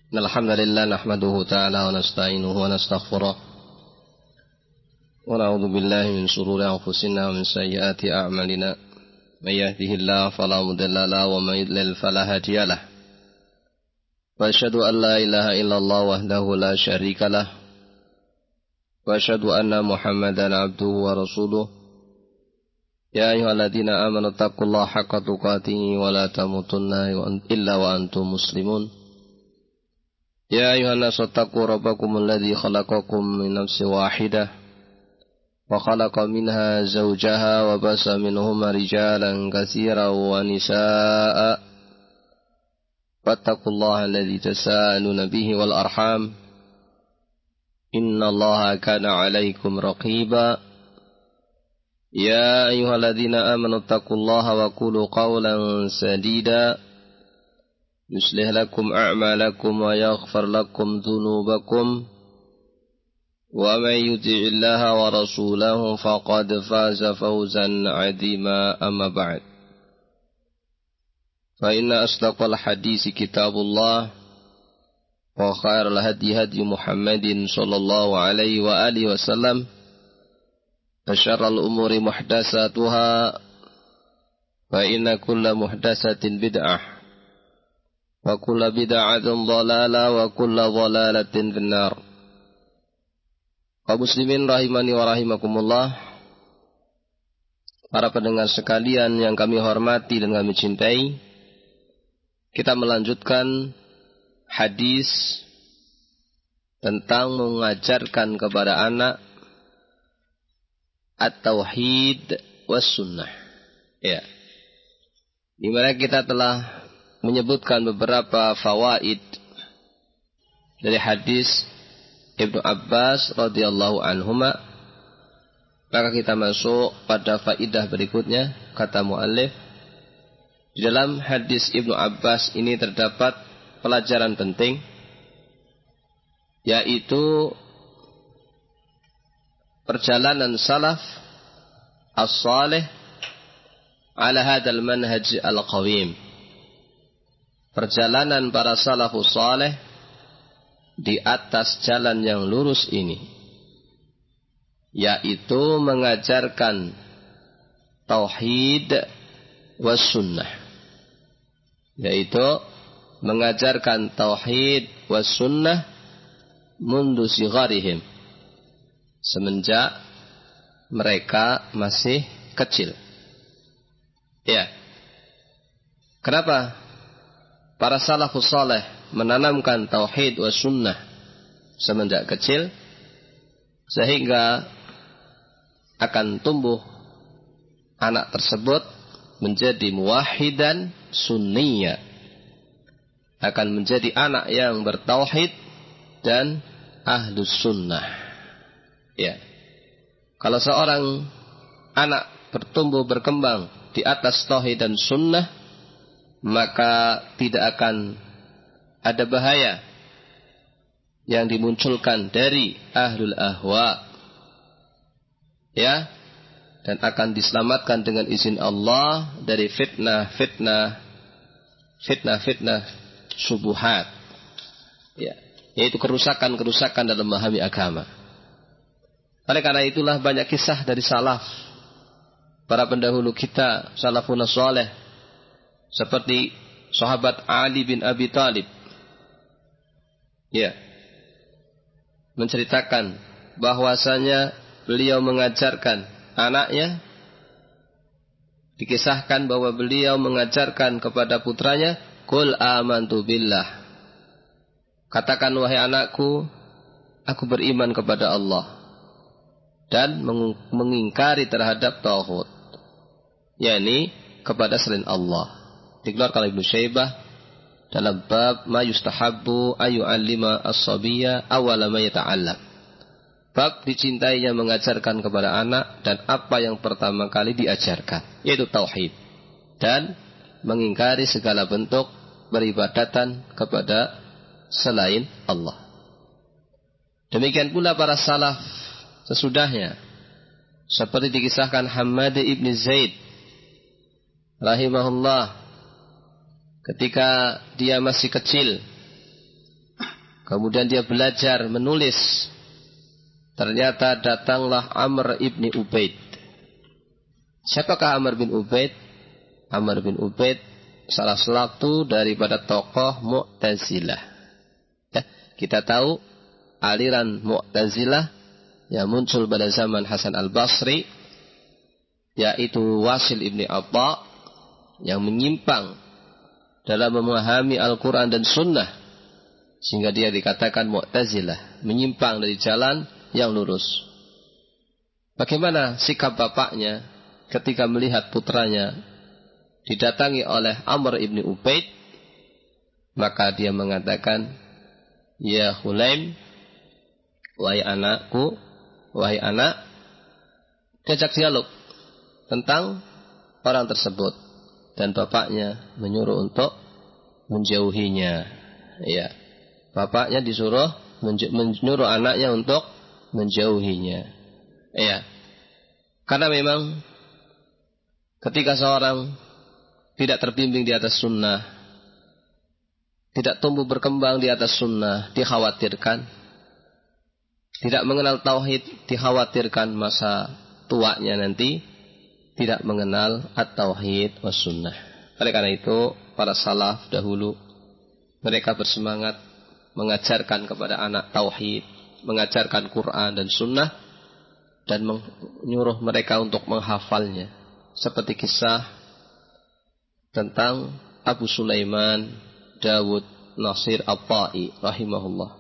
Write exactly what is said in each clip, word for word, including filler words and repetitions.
Alhamdulillah nahmaduhu ta'ala wa nasta'inuhu wa nastaghfiruh wa na'udzu billahi min shururi anfusina wa min sayyiati a'malina may yahdihillahu fala mudilla lahu wa may yudlil fala hadiya lahu wa asyhadu an la ilaha illallah wahdahu la syarika lah wa asyhadu anna Muhammadan abduhu wa rasuluh ya ayyuhalladzina amanu taqullaha haqqa tuqatih wa la tamutunna illa wa antum muslimun. Ya ayuhan nasu taqu rabbakum alladhi khalaqakum min nafsin wahidah wa khalaqa minha zawjaha wa basa minhuma rijalan katsiran wa nisaa'a wattaqullaha alladhi tasaaluna bihi wal arham innallaha kana 'alaykum raqiba. Ya ayyuhalladzina amanu taqullaha wa qulu qawlan sadida yuslih lakum a'malakum wa yaghfir lakum dhunubakum wa may yuti'illaha wa rasulahu faqad faza fawzan 'azima amma ba'd. Fa inna asdaqal hadisi kitabullah wa khairal hadi hadi Muhammadin sallallahu alaihi wa alihi wasallam wa syarrul umuri muhdatsatuha fa inna kulla muhdatsatin bid'ah wa kulla bid'atin dhalalah wa kulla dhalalatin finnar. Kaum muslimin rahimani wa rahimakumullah, para pendengar sekalian yang kami hormati dan kami cintai, kita melanjutkan hadis tentang mengajarkan kepada anak at-tauhid was sunnah. Ya. Di mana kita telah menyebutkan beberapa fawaid dari hadis Ibnu Abbas radhiyallahu anhuma, maka kita masuk pada faidah berikutnya. Kata muallif, di dalam hadis Ibnu Abbas ini terdapat pelajaran penting, yaitu perjalanan salaf as-salih ala hadzal manhaj al-qawim. Perjalanan para salafus saleh di atas jalan yang lurus ini, yaitu mengajarkan tauhid was sunnah, yaitu mengajarkan tauhid was sunnah mundu sigharihim, semenjak mereka masih kecil. Ya. Kenapa para salafus saleh menanamkan tauhid wa sunnah semenjak kecil? Sehingga akan tumbuh anak tersebut menjadi muwahhidan sunniyya, akan menjadi anak yang bertauhid dan ahlus sunnah. Ya. Kalau seorang anak bertumbuh berkembang di atas tauhid dan sunnah, maka tidak akan ada bahaya yang dimunculkan dari ahlul ahwa, ya, dan akan diselamatkan dengan izin Allah dari fitnah-fitnah fitnah-fitnah subuhat, ya, yaitu kerusakan-kerusakan dalam memahami agama. Oleh karena itulah banyak kisah dari salaf, para pendahulu kita, salafun saleh, seperti sahabat Ali bin Abi Thalib, ya, menceritakan bahwasanya beliau mengajarkan anaknya, dikisahkan bahwa beliau mengajarkan kepada putranya, qul amantu billah, katakan wahai anakku, aku beriman kepada Allah dan mengingkari terhadap tauhid, yakni kepada selain Allah. Dikeluarkan oleh Ibnu Syaibah dalam bab ma yustahabbu ayu allima as-sabiyya awwala ma yata'allam. Bab dicintainya mengajarkan kepada anak dan apa yang pertama kali diajarkan, yaitu tauhid dan mengingkari segala bentuk beribadatan kepada selain Allah. Demikian pula para salaf sesudahnya, seperti dikisahkan Hammad ibn Zaid rahimahullah, ketika dia masih kecil, Kemudian dia belajar menulis. Ternyata datanglah Amr ibn Ubaid. Siapakah Amr bin Ubaid? Amr bin Ubaid salah satu daripada tokoh Mu'tazilah. Ya, kita tahu aliran Mu'tazilah yang muncul pada zaman Hasan al-Basri, yaitu Wasil ibn Atha, yang menyimpang dalam memahami Al-Quran dan Sunnah, sehingga dia dikatakan Mu'tazilah, menyimpang dari jalan yang lurus. Bagaimana sikap bapaknya ketika melihat putranya didatangi oleh Amr ibn Ubaid? Maka dia mengatakan, ya Hulaim, wahai anakku, wahai anak, diajak dialog tentang orang tersebut, dan bapaknya menyuruh untuk menjauhinya. Ya, bapaknya disuruh menyuruh anaknya untuk menjauhinya. Ya, karena memang ketika seorang tidak terbimbing di atas sunnah, tidak tumbuh berkembang di atas sunnah, dikhawatirkan, tidak mengenal tauhid, dikhawatirkan masa tuanya nanti tidak mengenal at-tauhid was sunnah. Oleh karena itu, para salaf dahulu mereka bersemangat mengajarkan kepada anak tauhid, mengajarkan Quran dan sunnah, dan menyuruh mereka untuk menghafalnya. Seperti kisah tentang Abu Sulaiman Dawud Nasir At-Ta'i rahimahullah.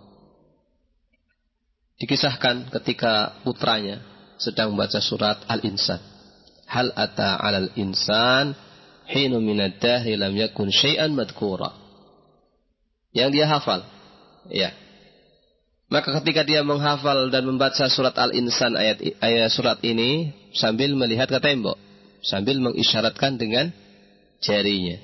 Dikisahkan ketika putranya sedang membaca surat Al-Insan. Hal ata 'alal insan hinu minad dahri lam yakun syai'an madhkura. Yang dia hafal. Ya. Maka ketika dia menghafal dan membaca surat Al-Insan ayat ayat surat ini sambil melihat ke tembok, sambil mengisyaratkan dengan jarinya.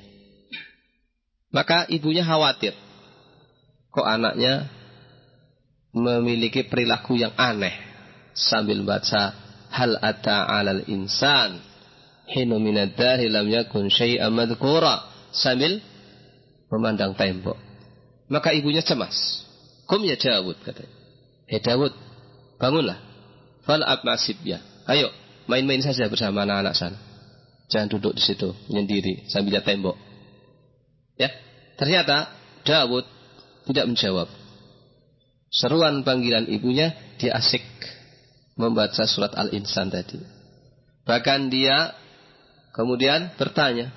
Maka ibunya khawatir. Kok anaknya memiliki perilaku yang aneh sambil baca hal ata 'alal insan hinu minad dahri lam yakun syai'an madhkura sambil memandang tembok. Maka ibunya cemas. Kum ya Dawud, katanya. Hei Dawud, bangunlah. Fal'ab ma'asibya. Ayo, main-main saja bersama anak-anak sana. Jangan duduk di situ menyendiri sambil lihat tembok. Ya, ternyata Dawud tidak menjawab. Seruan panggilan ibunya, dia asik membaca surat Al-Insan tadi. Bahkan dia kemudian bertanya,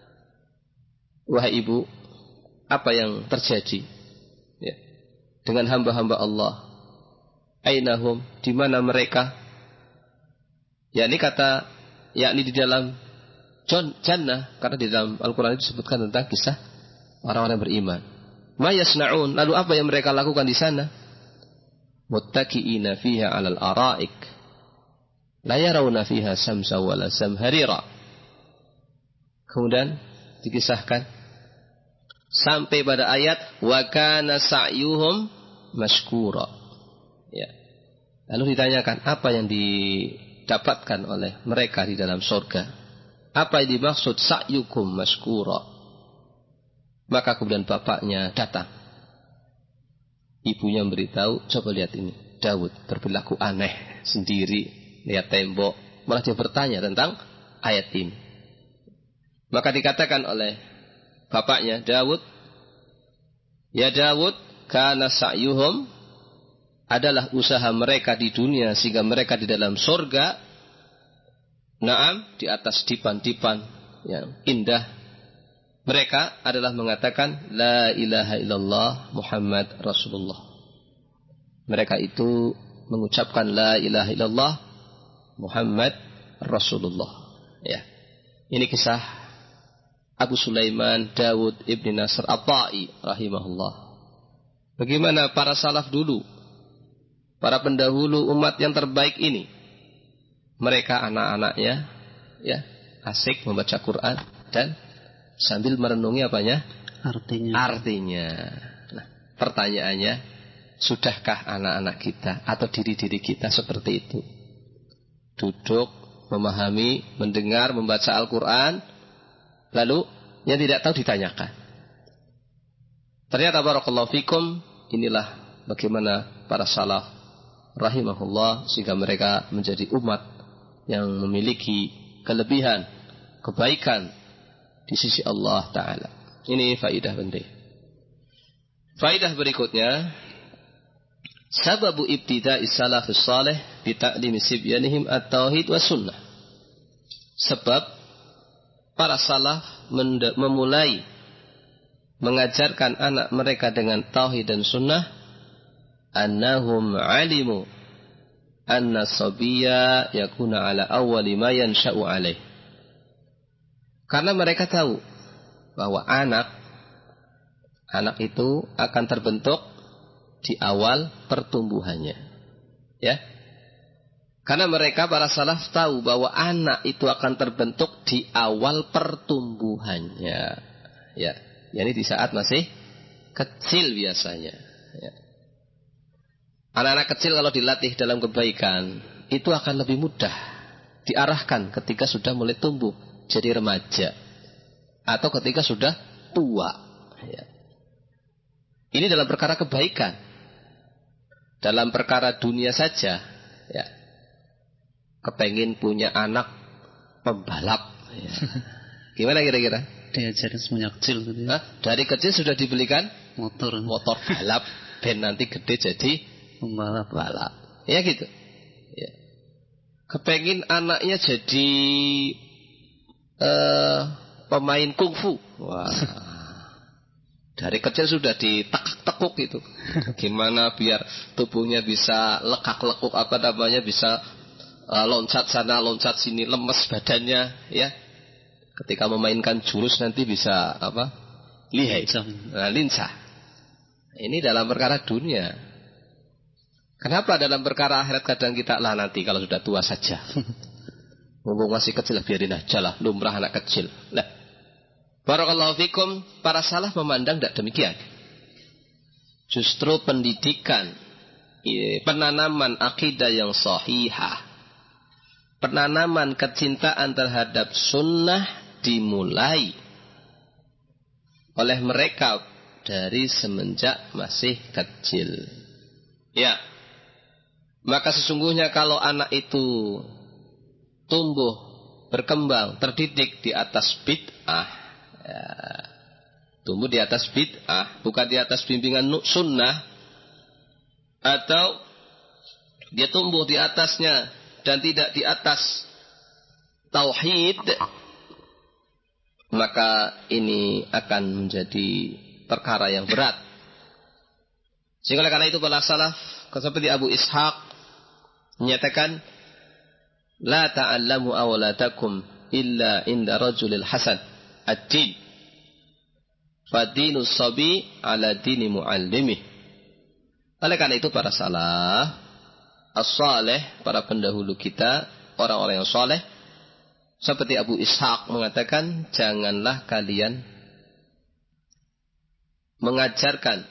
wahai ibu, apa yang terjadi ya, dengan hamba-hamba Allah? Ainahum, di mana mereka? Ya, ini kata, yakni di dalam jannah, karena di dalam Al-Quran itu disebutkan tentang kisah orang-orang beriman. Ma yasna'un, lalu apa yang mereka lakukan di sana? Muttaqi'ina fiha 'alal ara'ik la yarawna fiha samsa wala samharira. Kemudian dikisahkan sampai pada ayat wa kana sa'yuhum mashkura. Ya. Lalu ditanyakan apa yang didapatkan oleh mereka di dalam surga? Apa yang dimaksud sa'yukum mashkura? Maka kemudian bapaknya datang. Ibunya memberitahu, coba lihat ini, Dawud berperilaku aneh sendiri, lihat tembok, malah dia bertanya tentang ayat ini. Maka dikatakan oleh bapaknya Dawud, ya Dawud, kana sa'yuhum, adalah usaha mereka di dunia sehingga mereka di dalam surga, naam, di atas dipan-dipan yang indah, mereka adalah mengatakan la ilaha illallah Muhammad Rasulullah. Mereka itu mengucapkan la ilaha illallah Muhammad Rasulullah. Ya. Ini kisah Abu Sulaiman Dawud ibn Nasr At-Ta'i rahimahullah. Bagaimana para salaf dulu, para pendahulu umat yang terbaik ini, mereka anak-anaknya ya asik membaca Quran dan sambil merenungi apanya? Artinya. Artinya. Nah, pertanyaannya, sudahkah anak-anak kita atau diri-diri kita seperti itu? Duduk, memahami, mendengar, membaca Al-Quran, lalu yang tidak tahu ditanyakan. Ternyata barakallahu fikum, inilah bagaimana para salaf rahimahullah sehingga mereka menjadi umat yang memiliki kelebihan, kebaikan di sisi Allah Ta'ala. Ini faidah penting. Faidah berikutnya, sababu ibtida'is salafus salih bi ta'limi sibyanihim at-tauhid was sunnah. Sebab para salaf memulai mengajarkan anak mereka dengan tauhid dan sunnah, annahum alimu anna sabiyya yakuna ala awwali ma yansha'u alaih. Karena mereka tahu bahwa anak anak itu akan terbentuk di awal pertumbuhannya. Ya. Karena mereka para salaf tahu bahwa anak itu akan terbentuk di awal pertumbuhannya. Ya. Yani di saat masih kecil biasanya. Ya. Anak-anak kecil kalau dilatih dalam kebaikan, itu akan lebih mudah diarahkan ketika sudah mulai tumbuh jadi remaja atau ketika sudah tua. Ya. Ini dalam perkara kebaikan. Dalam perkara dunia saja, ya. Kepengin punya anak pembalap. Ya. Gimana kira-kira? Diajarin semuanya kecil gitu ya. Hah? Dari kecil sudah dibelikan motor motor balap, ben nanti gede jadi pembalap. balap. Ya gitu. Ya. Kepengin anaknya jadi uh, pemain kungfu. Wah. Dari kecil sudah ditekuk-tekuk itu. Gimana biar tubuhnya bisa lekak-lekuk apa namanya, bisa uh, loncat sana loncat sini, lemes badannya, ya. Ketika memainkan jurus nanti bisa apa? Lihai, nah, lincah. Ini dalam perkara dunia. Kenapa dalam perkara akhirat kadang kita lah nanti kalau sudah tua saja. Mumpung masih kecil lah, biarin aja lah, lumrah anak kecil. Lah, barakallahu fikum, para salaf memandang tidak demikian. Justru pendidikan, penanaman akidah yang sahihah, penanaman kecintaan terhadap sunnah dimulai oleh mereka dari semenjak masih kecil. Ya, maka sesungguhnya kalau anak itu tumbuh, berkembang, terdidik di atas bid'ah, ya, tumbuh di atas bid'ah, bukan di atas bimbingan sunnah, atau dia tumbuh di atasnya dan tidak di atas tauhid, maka ini akan menjadi perkara yang berat. Sehingga karena itu para salaf seperti Abu Ishaq menyatakan, la ta'allamu awladakum illa inda rajulil hasan ad-din fadinu sabi ala dini muallimih. Oleh karena itu para salaf as-saleh, para pendahulu kita, orang-orang yang saleh, seperti Abu Ishaq mengatakan, janganlah kalian mengajarkan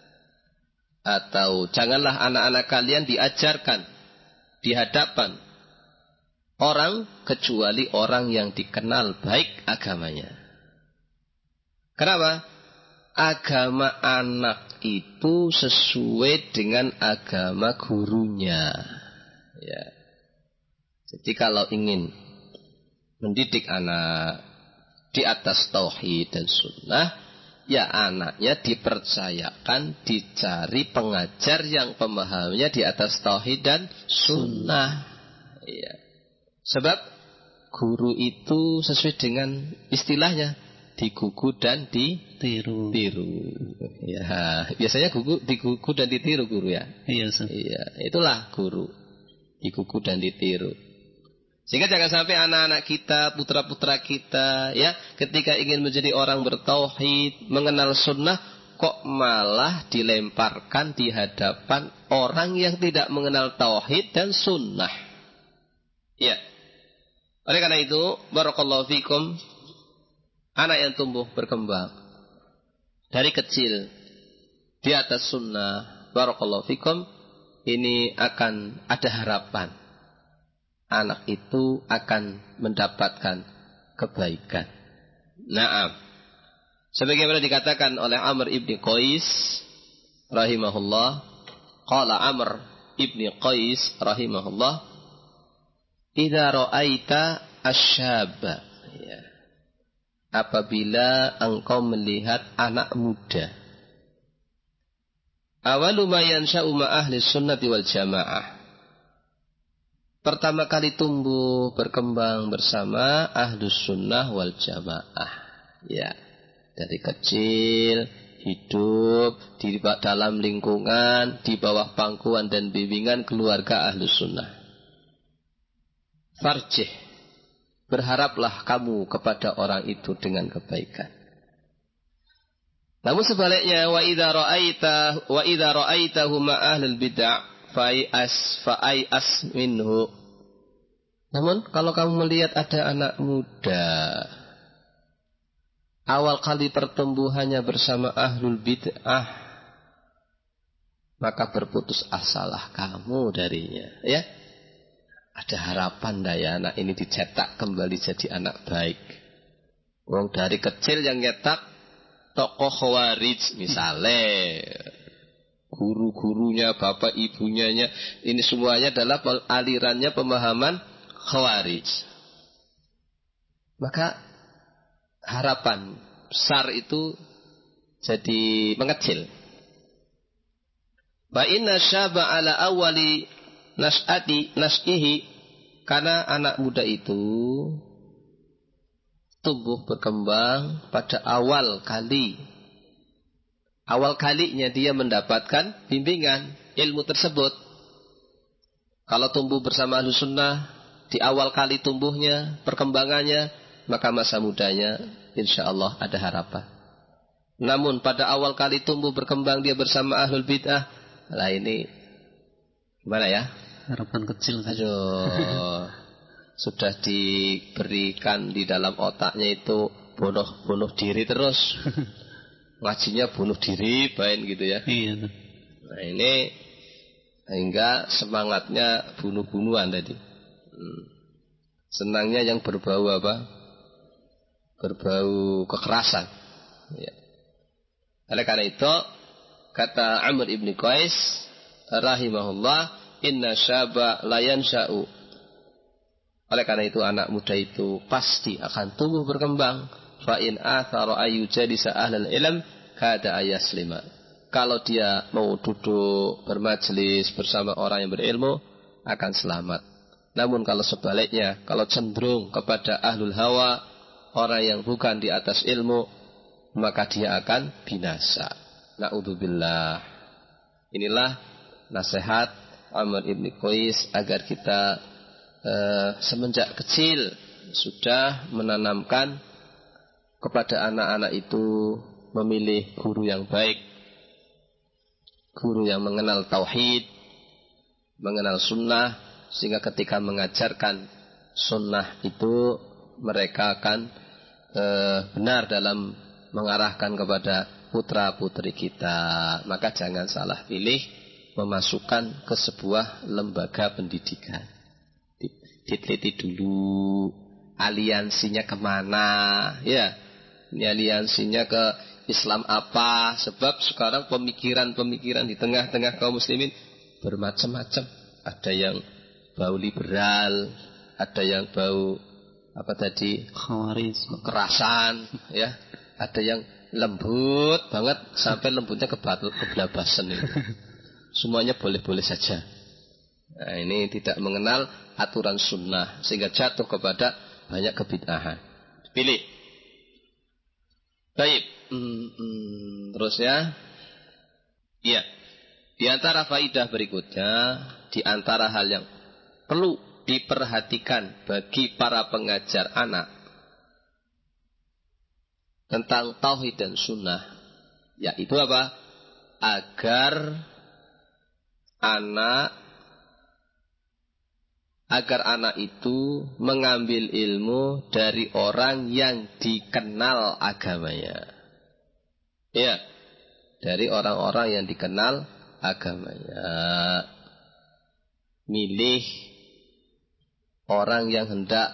atau janganlah anak-anak kalian diajarkan di hadapan orang kecuali orang yang dikenal baik agamanya. Kenapa? Agama anak itu sesuai dengan agama gurunya. Ya. Jadi kalau ingin mendidik anak di atas tauhid dan sunnah, ya anaknya dipercayakan dicari pengajar yang pemahamannya di atas tauhid dan sunnah. Ya. Sebab guru itu sesuai dengan istilahnya, digugu dan ditiru. Tiru. Ya, biasanya gugu, digugu dan ditiru guru ya. Iya, so. Iya, itulah guru. Digugu dan ditiru. Sehingga jangan sampai anak-anak kita, putra-putra kita, ya, ketika ingin menjadi orang bertauhid, mengenal sunnah, kok malah dilemparkan di hadapan orang yang tidak mengenal tauhid dan sunnah. Ya. Oleh karena itu, barakallahu fikum, anak yang tumbuh berkembang dari kecil di atas sunnah, barakallahu fikum, ini akan ada harapan. Anak itu akan mendapatkan kebaikan. Naam. Sebagaimana dikatakan oleh Amr ibn Qais rahimahullah, qala Amr ibni Qais rahimahullah, idza ra'aita asyaba, ya, apabila engkau melihat anak muda, awalu ma yansha'u ma ahli sunnati wal jamaah, pertama kali tumbuh berkembang bersama ahlus sunnah wal jamaah, ya, dari kecil hidup di dalam lingkungan, di bawah pangkuan dan bimbingan keluarga ahlus sunnah. Farjih, berharaplah kamu kepada orang itu dengan kebaikan. Namun sebaliknya, wa idza ra'aita wa idza ra'aitahu ma ahlul bid'ah fa'as fa'as minhu. Namun kalau kamu melihat ada anak muda awal kali pertumbuhannya bersama ahlul bid'ah, maka berputus asalah kamu darinya, ya. Ada harapan dah ya anak ini dicetak kembali jadi anak baik. Wong dari kecil yang nyetak tokoh khawarij misalnya, guru-gurunya, bapak ibunya, ini semuanya adalah alirannya pemahaman khawarij. Maka harapan besar itu jadi mengecil. Wa inna syaba ala awali nas'ati nas'ihi, karena anak muda itu tumbuh berkembang pada awal kali awal kalinya dia mendapatkan bimbingan ilmu tersebut. Kalau tumbuh bersama Ahlus Sunnah di awal kali tumbuhnya, perkembangannya, maka masa mudanya insyaallah ada harapan. Namun pada awal kali tumbuh berkembang dia bersama Ahlul Bid'ah, lah ini gimana ya? Harapan kecil. Aduh, sudah diberikan di dalam otaknya itu bunuh bunuh diri terus. Ngajinya bunuh diri, bain gitu ya. Iya. Nah ini sehingga semangatnya bunuh-bunuhan tadi. Hmm. Senangnya yang berbau apa? Berbau kekerasan. Ya. Oleh karena itu kata Amr ibn Qais rahimahullah, inna syaba la yansha'u. Oleh karena itu anak muda itu pasti akan tumbuh berkembang. Fa in athara ayyujadisa ahlal ilm kada ayaslima. Kalau dia mau duduk bermajlis bersama orang yang berilmu akan selamat. Namun kalau sebaliknya, kalau cenderung kepada ahlul hawa, orang yang bukan di atas ilmu, maka dia akan binasa. Na'udzubillah. Inilah nasihat Amr ibn Qais agar kita eh, semenjak kecil sudah menanamkan kepada anak-anak itu memilih guru yang baik, guru yang mengenal tauhid, mengenal sunnah, sehingga ketika mengajarkan sunnah itu mereka akan eh, benar dalam mengarahkan kepada putra-putri kita. Maka jangan salah pilih memasukkan ke sebuah lembaga pendidikan. Diteliti dulu aliansinya kemana, ya. Ini aliansinya ke Islam apa? Sebab sekarang pemikiran-pemikiran di tengah-tengah kaum muslimin bermacam-macam. Ada yang bau liberal, ada yang bau apa tadi? Khawarij, kekerasan, ya. Ada yang lembut banget sampai lembutnya kebelabasan itu. Semuanya boleh-boleh saja. Nah, ini tidak mengenal aturan sunnah sehingga jatuh kepada banyak kebid'ahan. Pilih. Baik. Hmm, hmm, terusnya, iya. Di antara faidah berikutnya, di antara hal yang perlu diperhatikan bagi para pengajar anak tentang tauhid dan sunnah, yaitu apa? Agar anak agar anak itu mengambil ilmu dari orang yang dikenal agamanya. Ya, dari orang-orang yang dikenal agamanya. Milih orang yang hendak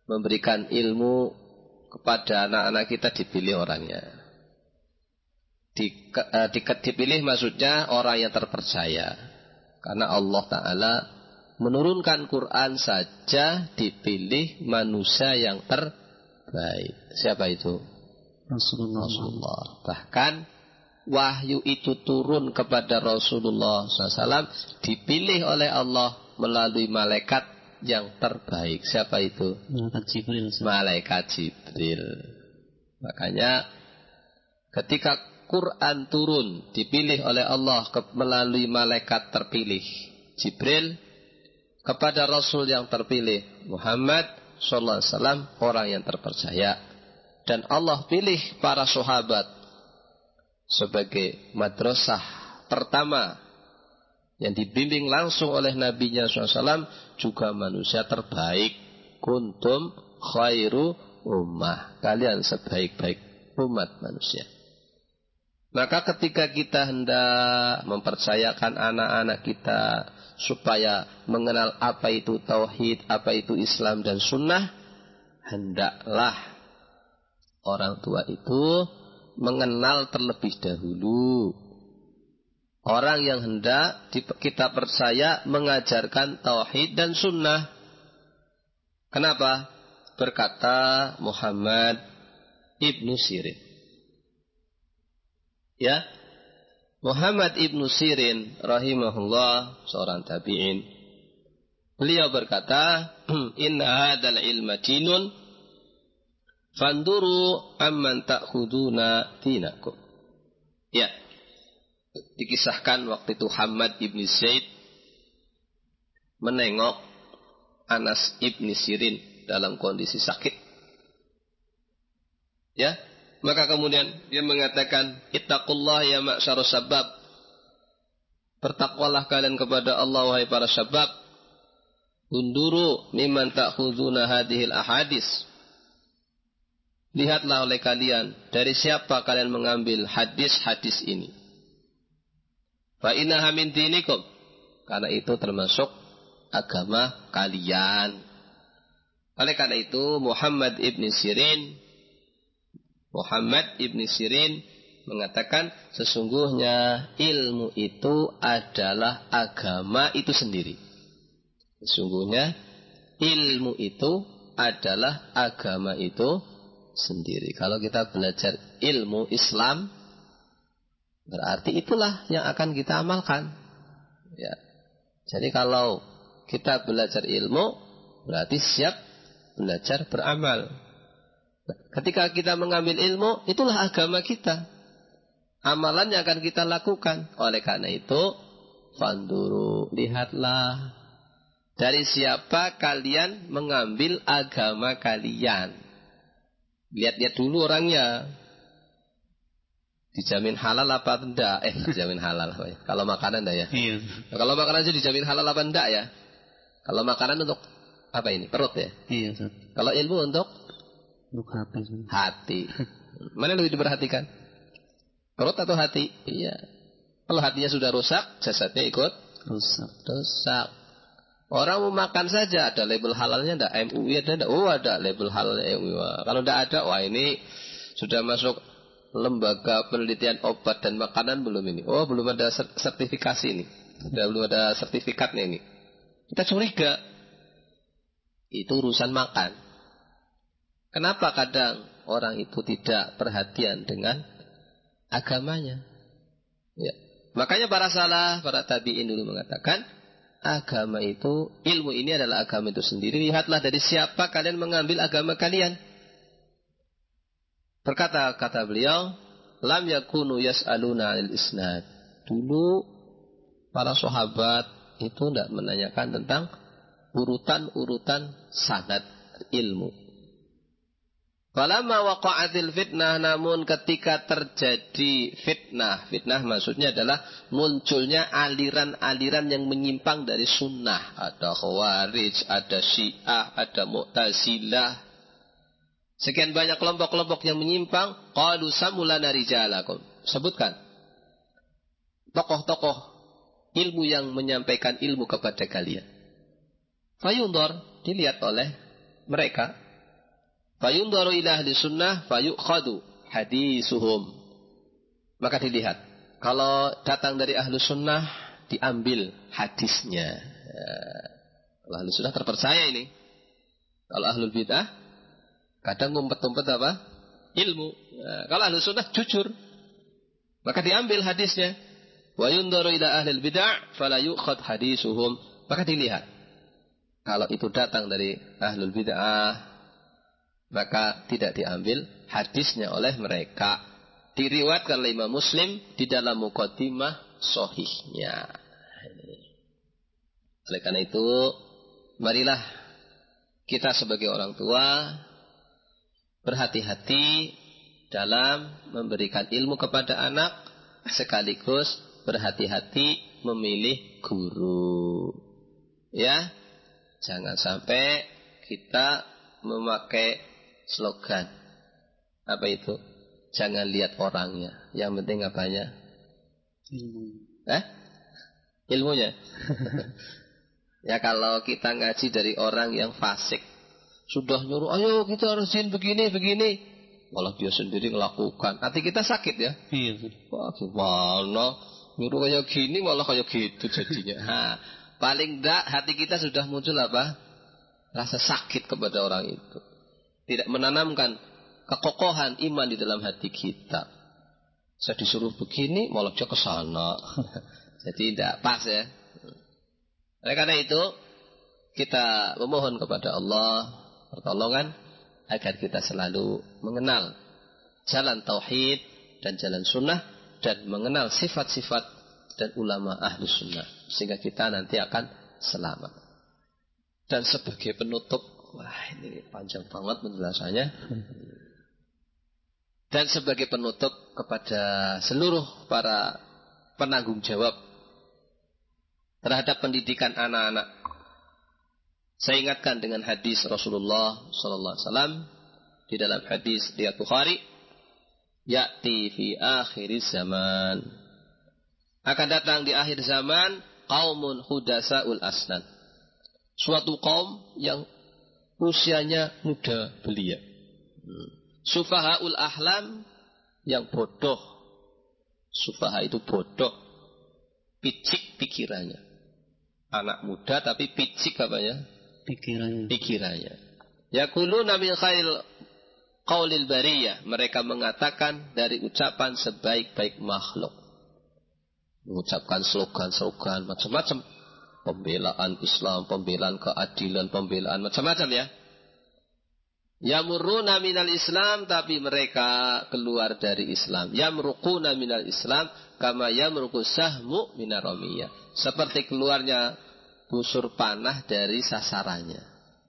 memberikan ilmu kepada anak-anak kita, dipilih orangnya. Di, uh, di, dipilih maksudnya orang yang terpercaya. Karena Allah Ta'ala menurunkan Quran saja dipilih manusia yang terbaik. Siapa itu? Rasulullah. Rasulullah. Bahkan wahyu itu turun kepada Rasulullah shallallahu alaihi wasallam dipilih oleh Allah melalui malaikat yang terbaik. Siapa itu? Malaikat Jibril. Malaikat Jibril. Makanya ketika Quran turun dipilih oleh Allah ke, melalui malaikat terpilih Jibril kepada Rasul yang terpilih Muhammad shallallahu alaihi wasallam, orang yang terpercaya. Dan Allah pilih para sahabat sebagai madrasah pertama yang dibimbing langsung oleh Nabi-Nya shallallahu alaihi wasallam, juga manusia terbaik. Kuntum khairu ummah, kalian sebaik-baik umat manusia. Maka ketika kita hendak mempercayakan anak-anak kita supaya mengenal apa itu tauhid, apa itu Islam dan sunnah, hendaklah orang tua itu mengenal terlebih dahulu orang yang hendak kita percaya mengajarkan tauhid dan sunnah. Kenapa? Berkata Muhammad ibnu Sirin. Ya, Muhammad ibnu Sirin rahimahullah, seorang tabi'in. Beliau berkata, inna hadal ilma dinun fanduru amman ta'khuduna dinakum. Ya, dikisahkan waktu itu Hamad ibn Zaid menengok Anas ibn Sirin dalam kondisi sakit. Ya, maka kemudian dia mengatakan, ittaqullah ya ma'syarus sabab. Bertakwalah kalian kepada Allah wahai para sabab. Unduru mimman ta'khuduna hadhil ahadis. Lihatlah oleh kalian dari siapa kalian mengambil hadis-hadis ini. Fa innaha min dinikum, karena itu termasuk agama kalian. Oleh karena itu Muhammad ibn Sirin Muhammad ibn Sirin mengatakan sesungguhnya ilmu itu adalah agama itu sendiri. Sesungguhnya ilmu itu adalah agama itu sendiri. Kalau kita belajar ilmu Islam, berarti itulah yang akan kita amalkan. Ya. Jadi kalau kita belajar ilmu, berarti siap belajar beramal. Ketika kita mengambil ilmu, itulah agama kita. Amalan yang akan kita lakukan. Oleh karena itu, fanduru, lihatlah dari siapa kalian mengambil agama kalian. Lihat-lihat dulu orangnya. Dijamin halal apa enggak? Eh, dijamin halal apa ya? Kalau makanan enggak ya? Iya. Nah, kalau makanan aja dijamin halal apa enggak ya? Kalau makanan untuk apa ini? Perut ya? Iya, Ustaz. Kalau ilmu untuk Untuk hati. hati. Mana yang lebih diperhatikan? Perut atau hati? Iya. Kalau hatinya sudah rusak, jasadnya ikut Rusak. rusak. Orang mau makan saja, ada label halalnya enggak? M U I ada enggak? Oh, ada label halalnya M U I. Kalau enggak ada, wah ini sudah masuk lembaga penelitian obat dan makanan belum ini? Oh, belum ada sertifikasi ini. Sudah belum ada sertifikatnya ini. Kita curiga. Itu urusan makan. Kenapa kadang orang itu tidak perhatian dengan agamanya? Ya. Makanya para salah, para tabi'in dulu mengatakan, agama itu, ilmu ini adalah agama itu sendiri. Lihatlah dari siapa kalian mengambil agama kalian. Berkata kata beliau, lam yakunu yas'aluna al-isnad. Dulu para sahabat itu tidak menanyakan tentang urutan-urutan sanad ilmu. Falamma waqa'atil fitnah, namun ketika terjadi fitnah, fitnah maksudnya adalah munculnya aliran-aliran yang menyimpang dari sunnah. Ada Khawarij, ada Syiah, ada Mu'tazilah. Sekian banyak kelompok-kelompok yang menyimpang. Qalu samulana rijalakum. Sebutkan tokoh-tokoh ilmu yang menyampaikan ilmu kepada kalian. Fayundor, dilihat oleh mereka. Fayundaru ila ahli sunnah fayukhadu hadisuhum. maka dilihat. Kalau datang dari ahlu sunnah, diambil hadisnya. Ya. Kalau ahlu sunnah terpercaya ini. Kalau ahlul bid'ah, kadang ngumpet-ngumpet apa? Ilmu. Ya. Kalau ahlu sunnah jujur, maka diambil hadisnya. Wa yundaru ila ahlil bid'ah fala yu'khad hadisuhum. Maka dilihat. Kalau itu datang dari ahlul bid'ah, maka tidak diambil hadisnya oleh mereka. Diriwayatkan oleh Imam Muslim di dalam muqaddimah sahihnya. Oleh karena itu, marilah kita sebagai orang tua berhati-hati dalam memberikan ilmu kepada anak, sekaligus berhati-hati memilih guru. Ya, jangan sampai kita memakai slogan. Apa itu? Jangan lihat orangnya, yang penting apanya? Ilmu. Eh? Ilmunya. Ya, kalau kita ngaji dari orang yang fasik, sudah nyuruh, ayo kita harusin begini, begini, malah dia sendiri melakukan, hati kita sakit ya. Iya. Wah, gimana? Nyuruh kayak gini malah kayak gitu jadinya. Nah, paling enggak hati kita sudah muncul apa? Rasa sakit kepada orang itu. Tidak menanamkan kekokohan iman di dalam hati kita. Saya disuruh begini, malah dia ke sana. Jadi tidak pas ya. Oleh karena itu, kita memohon kepada Allah pertolongan agar kita selalu mengenal jalan tauhid dan jalan sunnah, dan mengenal sifat-sifat dan ulama ahlu sunnah, sehingga kita nanti akan selamat. Dan sebagai penutup, wah ini panjang banget penjelasannya. Dan sebagai penutup kepada seluruh para penanggung jawab terhadap pendidikan anak-anak, saya ingatkan dengan hadis Rasulullah sallallahu alaihi wasallam di dalam hadis riwayat Bukhari, ya'ti fi akhir zaman, akan datang di akhir zaman qaumun hudasaul asnan, suatu kaum yang usianya muda belia. Hmm. Sufahaul ahlam, yang bodoh. Sufaha itu bodoh, picik pikirannya. Anak muda tapi picik apa ya? Pikirannya. Pikirannya. Yaquluna min khairil qaulil bariyah, mereka mengatakan dari ucapan sebaik-baik makhluk. Mengucapkan slogan-slogan macam-macam. Pembelaan Islam, pembelaan keadilan, pembelaan macam-macam ya. Yamurruna minal Islam, tapi mereka keluar dari Islam. Yamruquna minal Islam kama yamruqu sahmu minar ramiyah, seperti keluarnya busur panah dari sasarannya.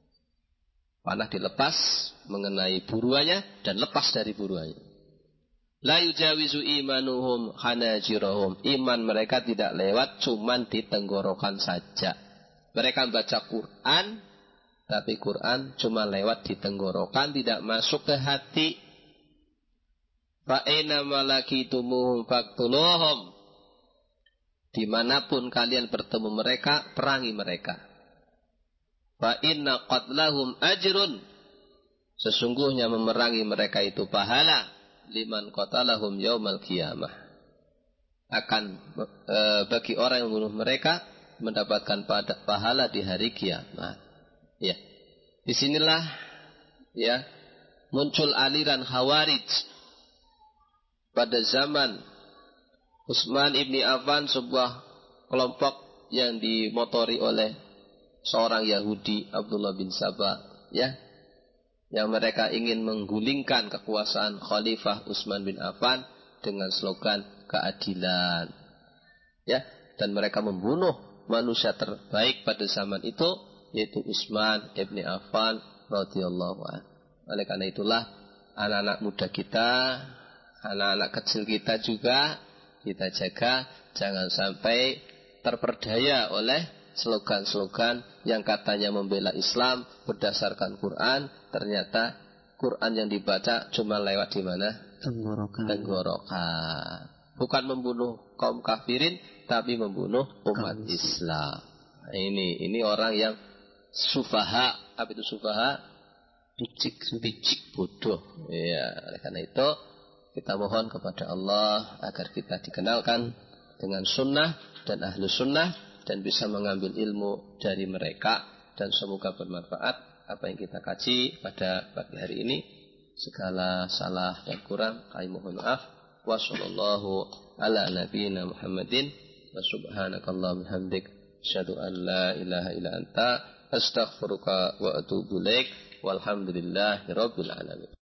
Panah dilepas mengenai buruannya dan lepas dari buruannya. La yujawizu imanuhum hanajirahum, iman mereka tidak lewat cuman di tenggorokan saja. Mereka baca Quran, tapi Quran cuma lewat di tenggorokan, tidak masuk ke hati. Fa aina malakitumuhum faqtuluhum, dimanapun kalian bertemu mereka, perangi mereka. Fa inna qatlahum ajrun, sesungguhnya memerangi mereka itu pahala. Liman qatalahum yaumal qiyamah, akan e, bagi orang yang membunuh mereka mendapatkan pahala di hari kiamat. Ya, disinilah ya muncul aliran Khawarij pada zaman Utsman ibni Affan, sebuah kelompok yang dimotori oleh seorang Yahudi Abdullah bin Sabah, ya, yang mereka ingin menggulingkan kekuasaan Khalifah Utsman bin Affan dengan slogan keadilan, ya, dan mereka membunuh manusia terbaik pada zaman itu, yaitu Utsman ibni Affan radhiyallahu anhu. Oleh karena itulah anak-anak muda kita, anak-anak kecil kita juga kita jaga jangan sampai terperdaya oleh slogan-slogan yang katanya membela Islam berdasarkan Quran, ternyata Quran yang dibaca cuma lewat di mana? Tenggorokan. Tenggorokan. Bukan membunuh kaum kafirin, tapi membunuh umat Kaum. Islam. Nah, ini ini orang yang sufaha. Apa itu sufaha? Picik. Picik bodoh. Ya, karena itu kita mohon kepada Allah agar kita dikenalkan dengan sunnah dan ahlu sunnah dan bisa mengambil ilmu dari mereka, dan semoga bermanfaat apa yang kita kaji pada pagi hari ini. Segala salah dan kurang kami mohon maaf. Wa sallallahu ala nabiyyina Muhammadin wa subhanakallahumma bihamdik asyhadu an la ilaha illa anta astaghfiruka wa atubu ilaik walhamdulillahi rabbil alamin.